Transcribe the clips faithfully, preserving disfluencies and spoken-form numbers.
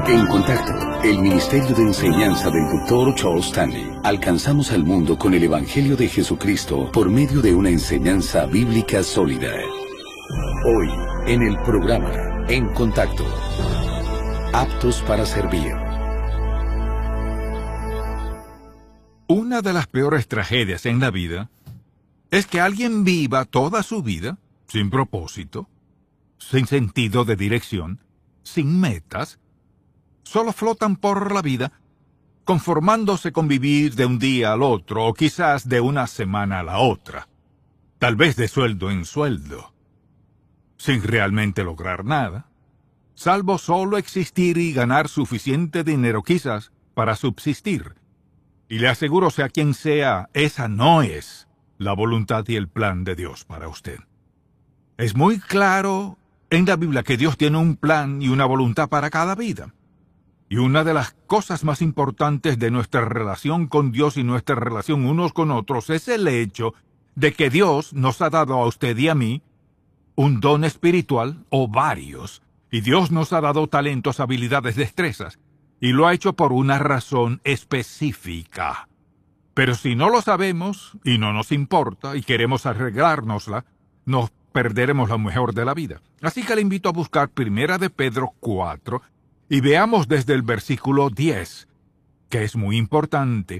En Contacto, el Ministerio de Enseñanza del doctor Charles Stanley. Alcanzamos al mundo con el Evangelio de Jesucristo por medio de una enseñanza bíblica sólida. Hoy, en el programa En Contacto, aptos para servir. Una de las peores tragedias en la vida es que alguien viva toda su vida sin propósito, sin sentido de dirección, sin metas. Solo flotan por la vida, conformándose con vivir de un día al otro, o quizás de una semana a la otra, tal vez de sueldo en sueldo, sin realmente lograr nada, salvo solo existir y ganar suficiente dinero quizás para subsistir. Y le aseguro, sea quien sea, esa no es la voluntad y el plan de Dios para usted. Es muy claro en la Biblia que Dios tiene un plan y una voluntad para cada vida. Y una de las cosas más importantes de nuestra relación con Dios y nuestra relación unos con otros es el hecho de que Dios nos ha dado a usted y a mí un don espiritual o varios, y Dios nos ha dado talentos, habilidades, destrezas, y lo ha hecho por una razón específica. Pero si no lo sabemos y no nos importa y queremos arreglárnosla, nos perderemos lo mejor de la vida. Así que le invito a buscar Primera de Pedro cuatro, y veamos desde el versículo diez, que es muy importante.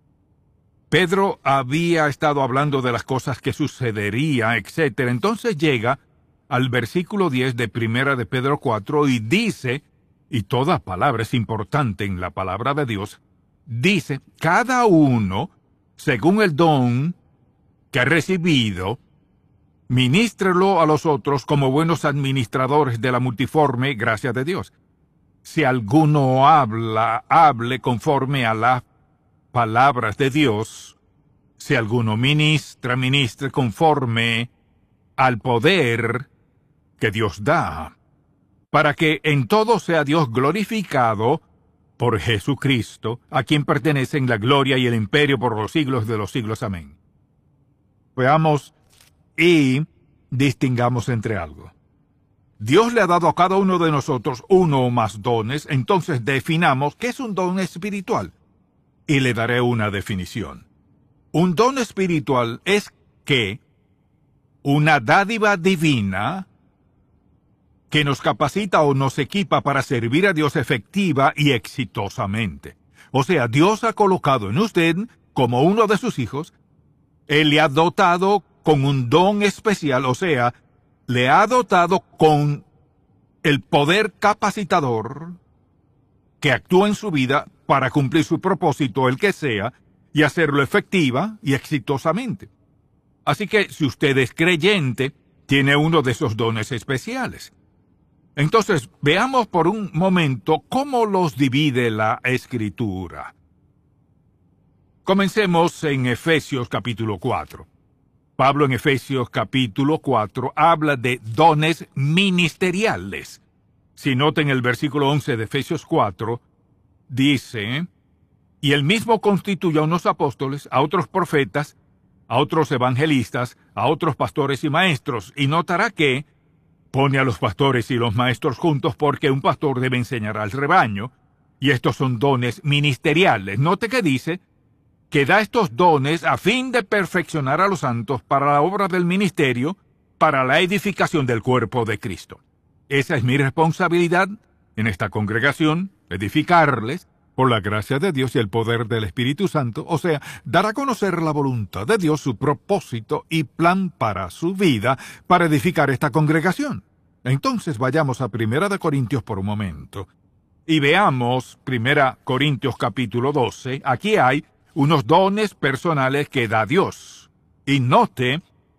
Pedro había estado hablando de las cosas que sucederían, etcétera. Entonces llega al versículo diez de Primera de Pedro cuatro y dice, y toda palabra es importante en la palabra de Dios, dice, cada uno, según el don que ha recibido, ministrelo a los otros como buenos administradores de la multiforme gracia de Dios. Si alguno habla, hable conforme a las palabras de Dios. Si alguno ministra, ministre conforme al poder que Dios da, para que en todo sea Dios glorificado por Jesucristo, a quien pertenecen la gloria y el imperio por los siglos de los siglos. Amén. Veamos y distingamos entre algo. Dios le ha dado a cada uno de nosotros uno o más dones, entonces definamos qué es un don espiritual. Y le daré una definición. Un don espiritual es que una dádiva divina que nos capacita o nos equipa para servir a Dios efectiva y exitosamente. O sea, Dios ha colocado en usted, como uno de sus hijos, Él le ha dotado con un don especial, o sea, le ha dotado con el poder capacitador que actúa en su vida para cumplir su propósito, el que sea, y hacerlo efectiva y exitosamente. Así que, si usted es creyente, tiene uno de esos dones especiales. Entonces, veamos por un momento cómo los divide la Escritura. Comencemos en Efesios capítulo cuatro. Pablo en Efesios capítulo cuatro habla de dones ministeriales. Si noten el versículo once de Efesios cuatro, dice, y él mismo constituyó a unos apóstoles, a otros profetas, a otros evangelistas, a otros pastores y maestros. Y notará que pone a los pastores y los maestros juntos porque un pastor debe enseñar al rebaño, y estos son dones ministeriales. Note que dice que da estos dones a fin de perfeccionar a los santos para la obra del ministerio, para la edificación del cuerpo de Cristo. Esa es mi responsabilidad en esta congregación, edificarles por la gracia de Dios y el poder del Espíritu Santo, o sea, dar a conocer la voluntad de Dios, su propósito y plan para su vida, para edificar esta congregación. Entonces vayamos a Primera de Corintios por un momento y veamos Primera Corintios capítulo doce. Aquí hay unos dones personales que da Dios. Y note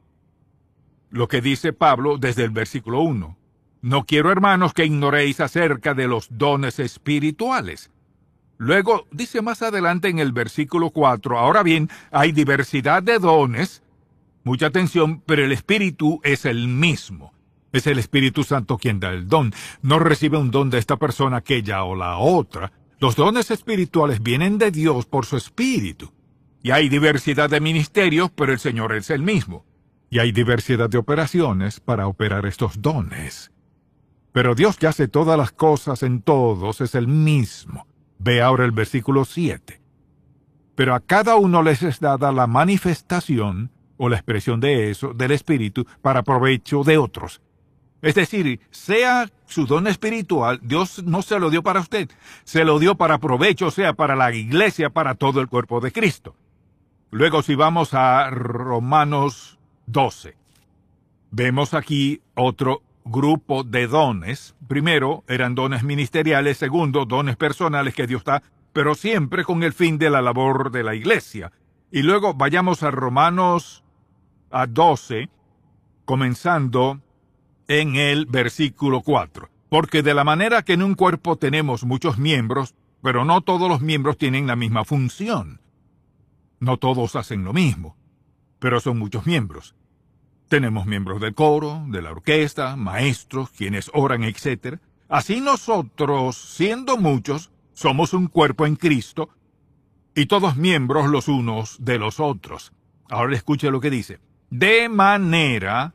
lo que dice Pablo desde el versículo uno. No quiero, hermanos, que ignoréis acerca de los dones espirituales. Luego dice más adelante en el versículo cuatro, ahora bien, hay diversidad de dones, mucha atención, pero el Espíritu es el mismo. Es el Espíritu Santo quien da el don. No recibe un don de esta persona, aquella o la otra. Los dones espirituales vienen de Dios por su Espíritu. Y hay diversidad de ministerios, pero el Señor es el mismo. Y hay diversidad de operaciones para operar estos dones. Pero Dios que hace todas las cosas en todos es el mismo. Ve ahora el versículo siete. Pero a cada uno les es dada la manifestación, o la expresión de eso, del Espíritu, para provecho de otros. Es decir, sea su don espiritual, Dios no se lo dio para usted, se lo dio para provecho, o sea, para la iglesia, para todo el cuerpo de Cristo. Luego, si vamos a Romanos doce, vemos aquí otro grupo de dones. Primero, eran dones ministeriales. Segundo, dones personales que Dios da, pero siempre con el fin de la labor de la iglesia. Y luego vayamos a Romanos a doce, comenzando en el versículo cuatro. Porque de la manera que en un cuerpo tenemos muchos miembros, pero no todos los miembros tienen la misma función. No todos hacen lo mismo, pero son muchos miembros. Tenemos miembros del coro, de la orquesta, maestros, quienes oran, etcétera. Así nosotros, siendo muchos, somos un cuerpo en Cristo, y todos miembros los unos de los otros. Ahora escuche lo que dice. De manera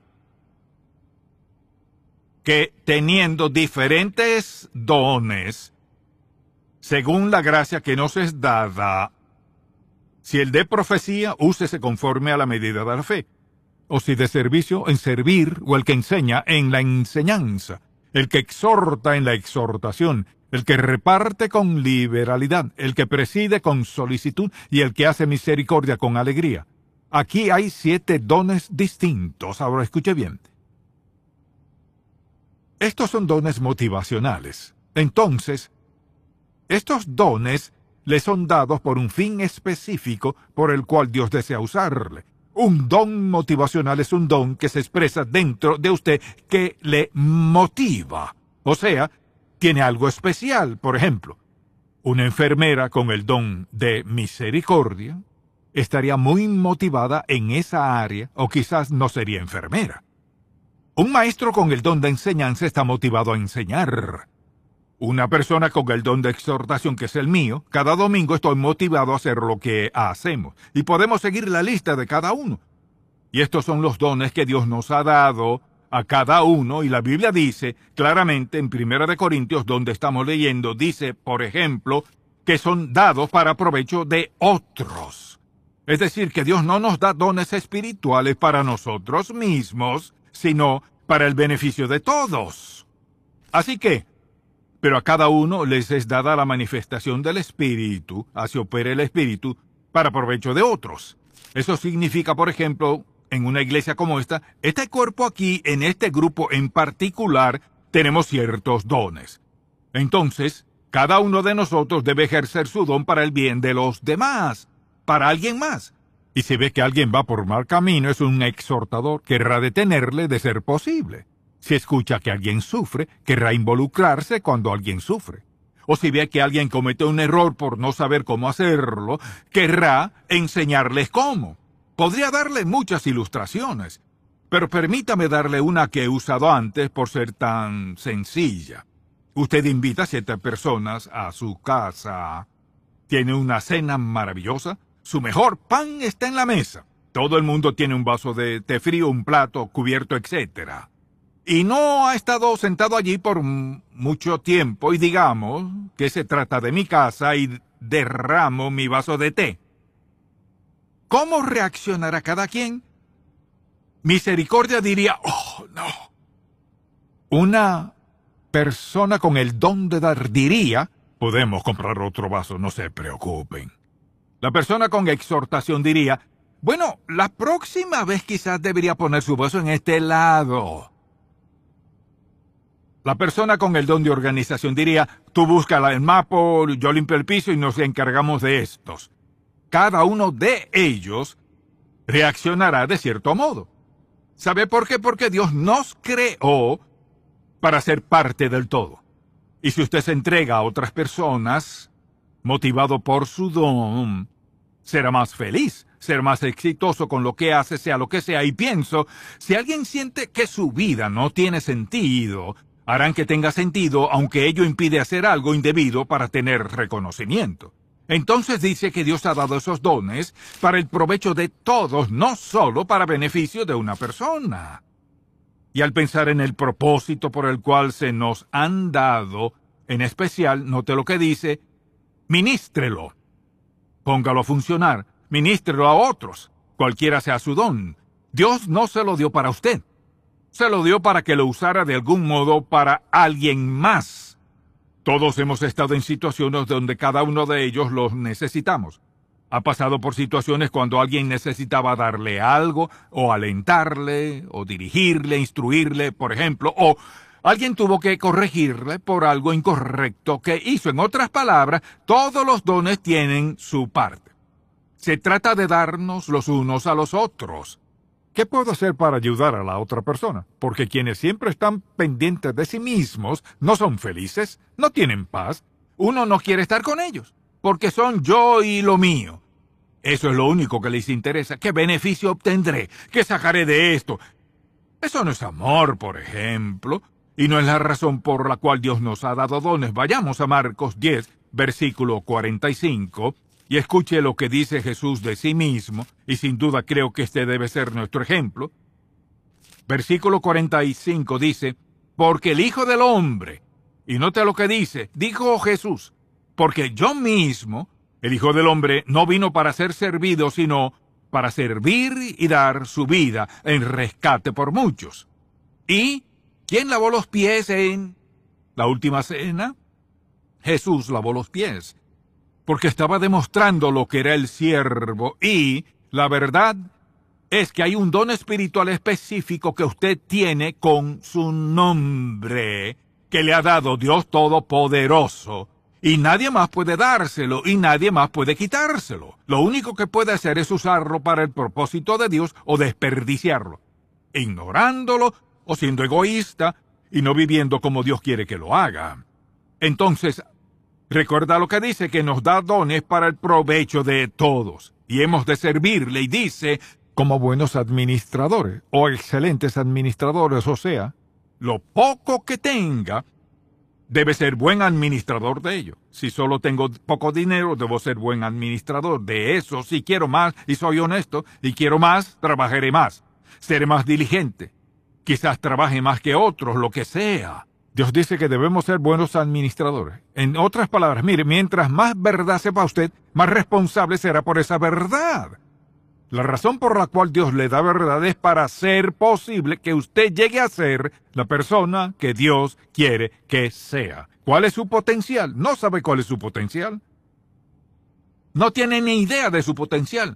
que teniendo diferentes dones, según la gracia que nos es dada, si el de profecía, úsese conforme a la medida de la fe. O si de servicio, en servir, o el que enseña, en la enseñanza. El que exhorta, en la exhortación. El que reparte con liberalidad. El que preside con solicitud. Y el que hace misericordia con alegría. Aquí hay siete dones distintos. Ahora escuche bien. Estos son dones motivacionales. Entonces, estos dones le son dados por un fin específico por el cual Dios desea usarle. Un don motivacional es un don que se expresa dentro de usted que le motiva. O sea, tiene algo especial. Por ejemplo, una enfermera con el don de misericordia estaría muy motivada en esa área, o quizás no sería enfermera. Un maestro con el don de enseñanza está motivado a enseñar. Una persona con el don de exhortación, que es el mío, cada domingo estoy motivado a hacer lo que hacemos. Y podemos seguir la lista de cada uno. Y estos son los dones que Dios nos ha dado a cada uno. Y la Biblia dice claramente en Primera de Corintios, donde estamos leyendo, dice, por ejemplo, que son dados para provecho de otros. Es decir, que Dios no nos da dones espirituales para nosotros mismos, sino para el beneficio de todos. Así que, pero a cada uno les es dada la manifestación del Espíritu, así opera el Espíritu, para provecho de otros. Eso significa, por ejemplo, en una iglesia como esta, este cuerpo aquí, en este grupo en particular, tenemos ciertos dones. Entonces, cada uno de nosotros debe ejercer su don para el bien de los demás, para alguien más. Y si ve que alguien va por mal camino, es un exhortador, querrá detenerle de ser posible. Si escucha que alguien sufre, querrá involucrarse cuando alguien sufre. O si ve que alguien comete un error por no saber cómo hacerlo, querrá enseñarles cómo. Podría darle muchas ilustraciones, pero permítame darle una que he usado antes por ser tan sencilla. Usted invita a siete personas a su casa. Tiene una cena maravillosa. Su mejor pan está en la mesa. Todo el mundo tiene un vaso de té frío, un plato, cubierto, etcétera. Y no ha estado sentado allí por mucho tiempo y digamos que se trata de mi casa y derramo mi vaso de té. ¿Cómo reaccionará cada quien? Misericordia diría, oh, no. Una persona con el don de dar diría, podemos comprar otro vaso, no se preocupen. La persona con exhortación diría, bueno, la próxima vez quizás debería poner su vaso en este lado. La persona con el don de organización diría, tú búscala en mapa, yo limpio el piso y nos encargamos de estos. Cada uno de ellos reaccionará de cierto modo. ¿Sabe por qué? Porque Dios nos creó para ser parte del todo. Y si usted se entrega a otras personas, motivado por su don, será más feliz, será más exitoso con lo que hace, sea lo que sea. Y pienso, si alguien siente que su vida no tiene sentido, harán que tenga sentido, aunque ello impide hacer algo indebido para tener reconocimiento. Entonces dice que Dios ha dado esos dones para el provecho de todos, no solo para beneficio de una persona. Y al pensar en el propósito por el cual se nos han dado, en especial, note lo que dice, ministrelo. Póngalo a funcionar, ministrelo a otros, cualquiera sea su don. Dios no se lo dio para usted. Se lo dio para que lo usara de algún modo para alguien más. Todos hemos estado en situaciones donde cada uno de ellos los necesitamos. Ha pasado por situaciones cuando alguien necesitaba darle algo, o alentarle, o dirigirle, instruirle, por ejemplo, o alguien tuvo que corregirle por algo incorrecto que hizo. En otras palabras, todos los dones tienen su parte. Se trata de darnos los unos a los otros. ¿Qué puedo hacer para ayudar a la otra persona? Porque quienes siempre están pendientes de sí mismos no son felices, no tienen paz. Uno no quiere estar con ellos, porque son yo y lo mío. Eso es lo único que les interesa. ¿Qué beneficio obtendré? ¿Qué sacaré de esto? Eso no es amor, por ejemplo, y no es la razón por la cual Dios nos ha dado dones. Vayamos a Marcos diez, versículo cuarenta y cinco, y escuche lo que dice Jesús de sí mismo, y sin duda creo que este debe ser nuestro ejemplo. Versículo cuarenta y cinco dice, porque el Hijo del Hombre, y note lo que dice, dijo Jesús, porque yo mismo, el Hijo del Hombre, no vino para ser servido, sino para servir y dar su vida en rescate por muchos. ¿Y quién lavó los pies en la última cena? Jesús lavó los pies, porque estaba demostrando lo que era el siervo, y la verdad es que hay un don espiritual específico que usted tiene con su nombre, que le ha dado Dios Todopoderoso. Y nadie más puede dárselo, y nadie más puede quitárselo. Lo único que puede hacer es usarlo para el propósito de Dios o desperdiciarlo, ignorándolo o siendo egoísta y no viviendo como Dios quiere que lo haga. Entonces, recuerda lo que dice, que nos da dones para el provecho de todos, y hemos de servirle, y dice, como buenos administradores, o excelentes administradores, o sea, lo poco que tenga, debe ser buen administrador de ello. Si solo tengo poco dinero, debo ser buen administrador de eso. Si quiero más y soy honesto, y quiero más, trabajaré más. Seré más diligente. Quizás trabaje más que otros, lo que sea. Dios dice que debemos ser buenos administradores. En otras palabras, mire, mientras más verdad sepa usted, más responsable será por esa verdad. La razón por la cual Dios le da verdad es para hacer posible que usted llegue a ser la persona que Dios quiere que sea. ¿Cuál es su potencial? ¿No sabe cuál es su potencial? No tiene ni idea de su potencial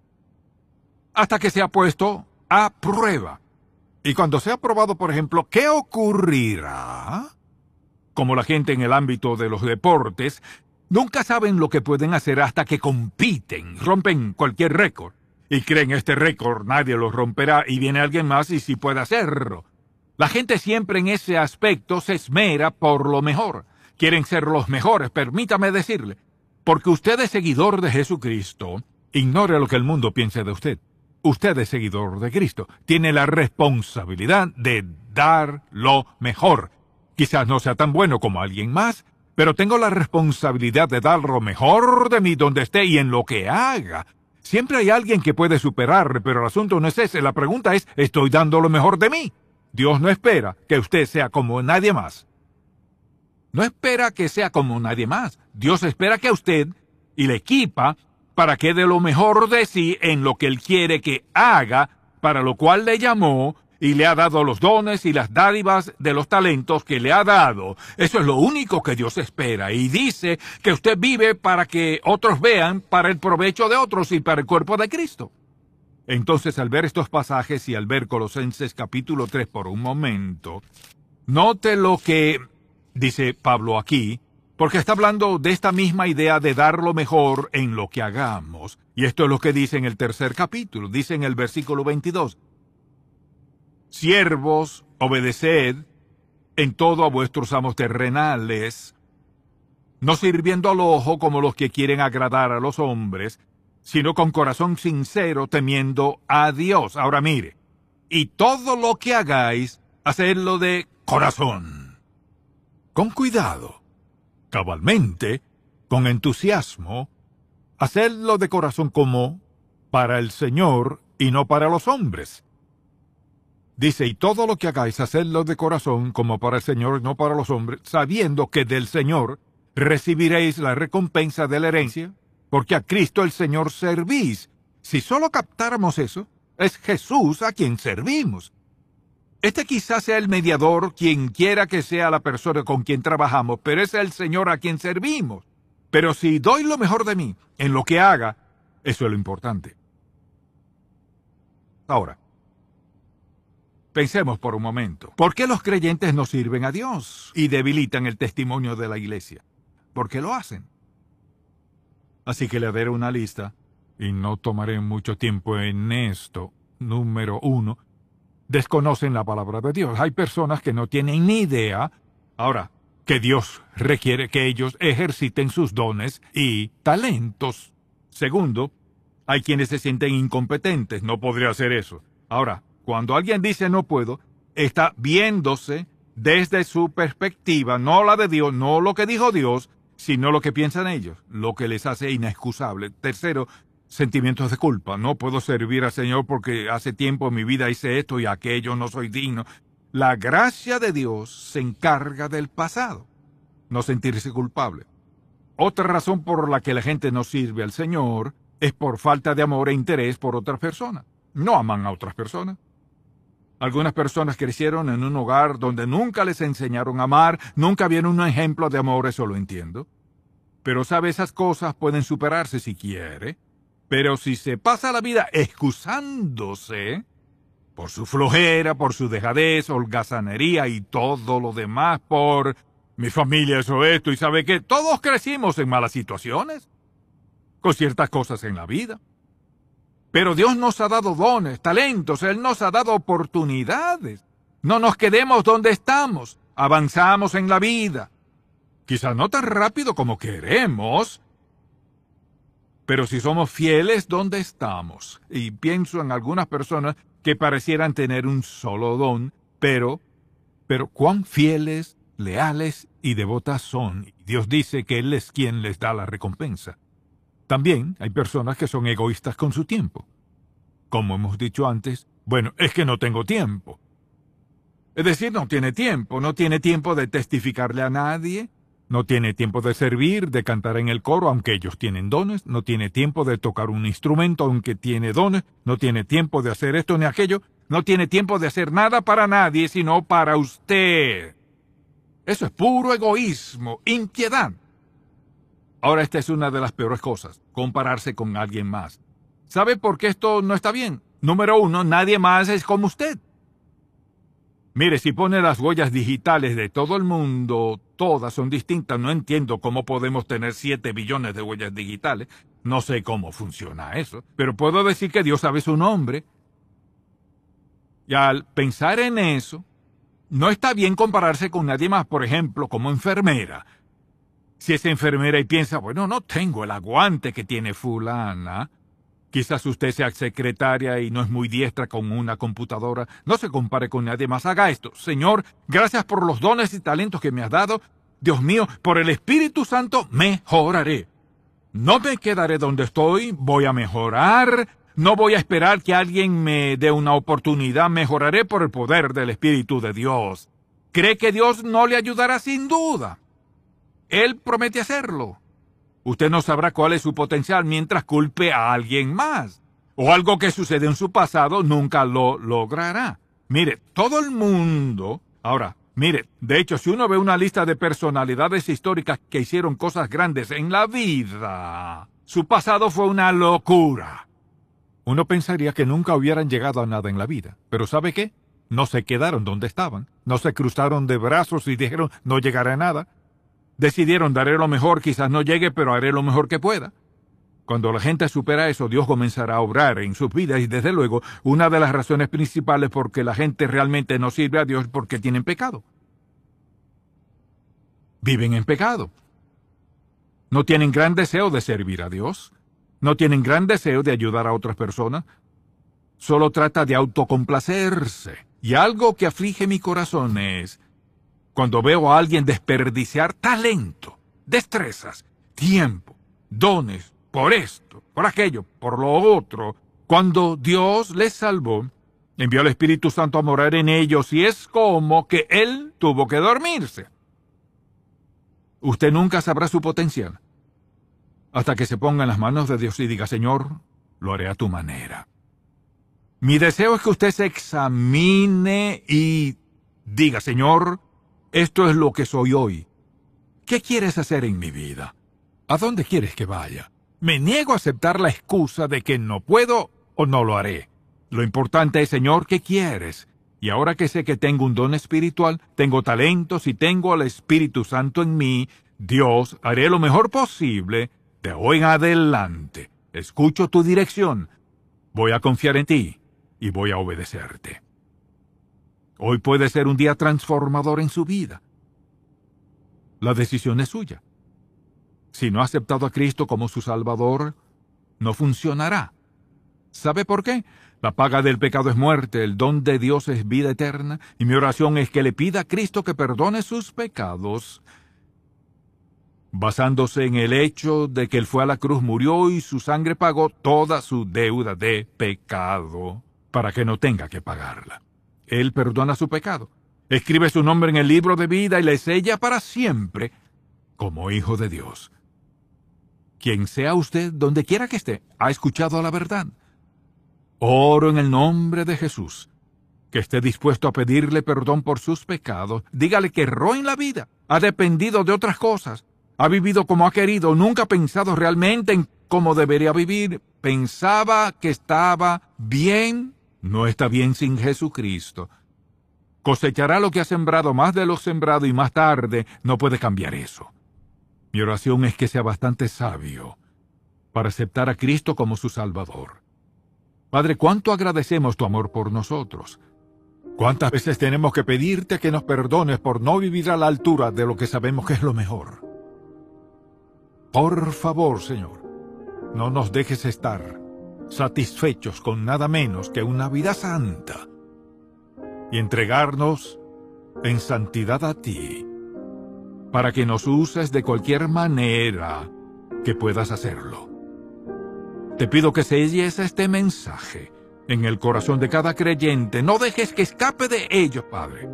hasta que se ha puesto a prueba. Y cuando sea probado, por ejemplo, ¿qué ocurrirá? Como la gente en el ámbito de los deportes, nunca saben lo que pueden hacer hasta que compiten, rompen cualquier récord. Y creen este récord nadie lo romperá y viene alguien más y sí puede hacerlo. La gente siempre en ese aspecto se esmera por lo mejor. Quieren ser los mejores, permítame decirle. Porque usted es seguidor de Jesucristo, ignore lo que el mundo piense de usted. Usted es seguidor de Cristo. Tiene la responsabilidad de dar lo mejor. Quizás no sea tan bueno como alguien más, pero tengo la responsabilidad de dar lo mejor de mí donde esté y en lo que haga. Siempre hay alguien que puede superar, pero el asunto no es ese. La pregunta es, ¿estoy dando lo mejor de mí? Dios no espera que usted sea como nadie más. No espera que sea como nadie más. Dios espera que usted y le equipa para que dé lo mejor de sí en lo que Él quiere que haga, para lo cual le llamó y le ha dado los dones y las dádivas de los talentos que le ha dado. Eso es lo único que Dios espera. Y dice que usted vive para que otros vean, para el provecho de otros y para el cuerpo de Cristo. Entonces, al ver estos pasajes y al ver Colosenses capítulo tres por un momento, note lo que dice Pablo aquí, porque está hablando de esta misma idea de dar lo mejor en lo que hagamos. Y esto es lo que dice en el tercer capítulo. Dice en el versículo veintidós, siervos, obedeced en todo a vuestros amos terrenales, no sirviendo al ojo como los que quieren agradar a los hombres, sino con corazón sincero, temiendo a Dios. Ahora mire, y todo lo que hagáis, hacedlo de corazón, con cuidado, cabalmente, con entusiasmo, hacedlo de corazón como para el Señor y no para los hombres. Dice, y todo lo que hagáis, hacedlo de corazón, como para el Señor, no para los hombres, sabiendo que del Señor recibiréis la recompensa de la herencia, porque a Cristo el Señor servís. Si solo captáramos eso, es Jesús a quien servimos. Este quizás sea el mediador, quien quiera que sea la persona con quien trabajamos, pero es el Señor a quien servimos. Pero si doy lo mejor de mí en lo que haga, eso es lo importante. Ahora, pensemos por un momento. ¿Por qué los creyentes no sirven a Dios y debilitan el testimonio de la iglesia? ¿Por qué lo hacen? Así que le daré una lista, y no tomaré mucho tiempo en esto. Número uno, desconocen la palabra de Dios. Hay personas que no tienen ni idea, ahora, que Dios requiere que ellos ejerciten sus dones y talentos. Segundo, hay quienes se sienten incompetentes. No podría hacer eso. Ahora, cuando alguien dice no puedo, está viéndose desde su perspectiva, no la de Dios, no lo que dijo Dios, sino lo que piensan ellos, lo que les hace inexcusable. Tercero, sentimientos de culpa. No puedo servir al Señor porque hace tiempo en mi vida hice esto y aquello, no soy digno. La gracia de Dios se encarga del pasado, no sentirse culpable. Otra razón por la que la gente no sirve al Señor es por falta de amor e interés por otras personas. No aman a otras personas. Algunas personas crecieron en un hogar donde nunca les enseñaron a amar, nunca vieron un ejemplo de amor, eso lo entiendo. Pero sabe, esas cosas pueden superarse si quiere. Pero si se pasa la vida excusándose por su flojera, por su dejadez, holgazanería y todo lo demás, por mi familia eso, esto, y sabe que todos crecimos en malas situaciones, con ciertas cosas en la vida. Pero Dios nos ha dado dones, talentos, Él nos ha dado oportunidades. No nos quedemos donde estamos, avanzamos en la vida. Quizás no tan rápido como queremos, pero si somos fieles donde estamos. Y pienso en algunas personas que parecieran tener un solo don, pero, pero cuán fieles, leales y devotas son. Dios dice que Él es quien les da la recompensa. También hay personas que son egoístas con su tiempo. Como hemos dicho antes, bueno, es que no tengo tiempo. Es decir, no tiene tiempo, no tiene tiempo de testificarle a nadie, no tiene tiempo de servir, de cantar en el coro, aunque ellos tienen dones, no tiene tiempo de tocar un instrumento, aunque tiene dones, no tiene tiempo de hacer esto ni aquello, no tiene tiempo de hacer nada para nadie, sino para usted. Eso es puro egoísmo, impiedad. Ahora, esta es una de las peores cosas, compararse con alguien más. ¿Sabe por qué esto no está bien? Número uno, nadie más es como usted. Mire, si pone las huellas digitales de todo el mundo, todas son distintas. No entiendo cómo podemos tener siete billones de huellas digitales. No sé cómo funciona eso, pero puedo decir que Dios sabe su nombre. Y al pensar en eso, no está bien compararse con nadie más, por ejemplo, como enfermera. Si es enfermera y piensa, bueno, no tengo el aguante que tiene fulana. Quizás usted sea secretaria y no es muy diestra con una computadora. No se compare con nadie más. Haga esto. Señor, gracias por los dones y talentos que me has dado. Dios mío, por el Espíritu Santo mejoraré. No me quedaré donde estoy, voy a mejorar. No voy a esperar que alguien me dé una oportunidad. Mejoraré por el poder del Espíritu de Dios. ¿Cree que Dios no le ayudará? Sin duda. Él promete hacerlo. Usted no sabrá cuál es su potencial mientras culpe a alguien más. O algo que sucede en su pasado nunca lo logrará. Mire, todo el mundo... Ahora, mire, de hecho, si uno ve una lista de personalidades históricas que hicieron cosas grandes en la vida, su pasado fue una locura. Uno pensaría que nunca hubieran llegado a nada en la vida. Pero ¿sabe qué? No se quedaron donde estaban. No se cruzaron de brazos y dijeron, no llegaré a nada. Decidieron, daré lo mejor, quizás no llegue, pero haré lo mejor que pueda. Cuando la gente supera eso, Dios comenzará a obrar en sus vidas y, desde luego, una de las razones principales por que la gente realmente no sirve a Dios es porque tienen pecado. Viven en pecado. No tienen gran deseo de servir a Dios. No tienen gran deseo de ayudar a otras personas. Solo trata de autocomplacerse. Y algo que aflige mi corazón es... cuando veo a alguien desperdiciar talento, destrezas, tiempo, dones, por esto, por aquello, por lo otro, cuando Dios les salvó, Envió al Espíritu Santo a morar en ellos y es como que Él tuvo que dormirse. Usted nunca sabrá su potencial hasta que se ponga en las manos de Dios y diga, Señor, lo haré a tu manera. Mi deseo es que usted se examine y diga, Señor, esto es lo que soy hoy. ¿Qué quieres hacer en mi vida? ¿A dónde quieres que vaya? Me niego a aceptar la excusa de que no puedo o no lo haré. Lo importante es, Señor, ¿qué quieres? Y ahora que sé que tengo un don espiritual, tengo talentos y tengo al Espíritu Santo en mí, Dios, haré lo mejor posible de hoy en adelante. Escucho tu dirección. Voy a confiar en ti y voy a obedecerte. Hoy puede ser un día transformador en su vida. La decisión es suya. Si no ha aceptado a Cristo como su Salvador, no funcionará. ¿Sabe por qué? La paga del pecado es muerte, el don de Dios es vida eterna, y mi oración es que le pida a Cristo que perdone sus pecados, basándose en el hecho de que Él fue a la cruz, murió y su sangre pagó toda su deuda de pecado, para que no tenga que pagarla. Él perdona su pecado, escribe su nombre en el libro de vida y le sella para siempre como hijo de Dios. Quien sea usted, donde quiera que esté, ha escuchado la verdad. Oro en el nombre de Jesús, que esté dispuesto a pedirle perdón por sus pecados. Dígale que erró en la vida, ha dependido de otras cosas, ha vivido como ha querido, nunca ha pensado realmente en cómo debería vivir. Pensaba que estaba bien, no está bien sin Jesucristo. Cosechará lo que ha sembrado, más de lo sembrado, y más tarde no puede cambiar eso. Mi oración es que sea bastante sabio para aceptar a Cristo como su Salvador. Padre, cuánto agradecemos tu amor por nosotros. Cuántas veces tenemos que pedirte que nos perdones por no vivir a la altura de lo que sabemos que es lo mejor. Por favor, Señor, no nos dejes estar satisfechos con nada menos que una vida santa y entregarnos en santidad a ti, para que nos uses de cualquier manera que puedas hacerlo. Te pido que selles este mensaje en el corazón de cada creyente. No dejes que escape de ellos, Padre.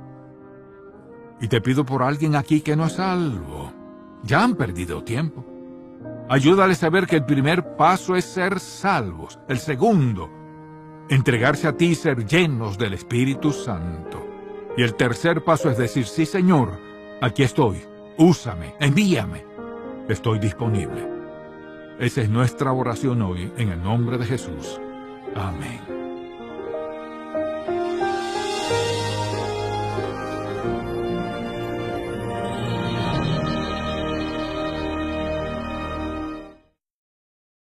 Y te pido por alguien aquí que no es salvo. Ya han perdido tiempo. Ayúdales a ver que el primer paso es ser salvos. El segundo, entregarse a ti y ser llenos del Espíritu Santo. Y el tercer paso es decir, sí, Señor, aquí estoy. Úsame, envíame. Estoy disponible. Esa es nuestra oración hoy, en el nombre de Jesús. Amén.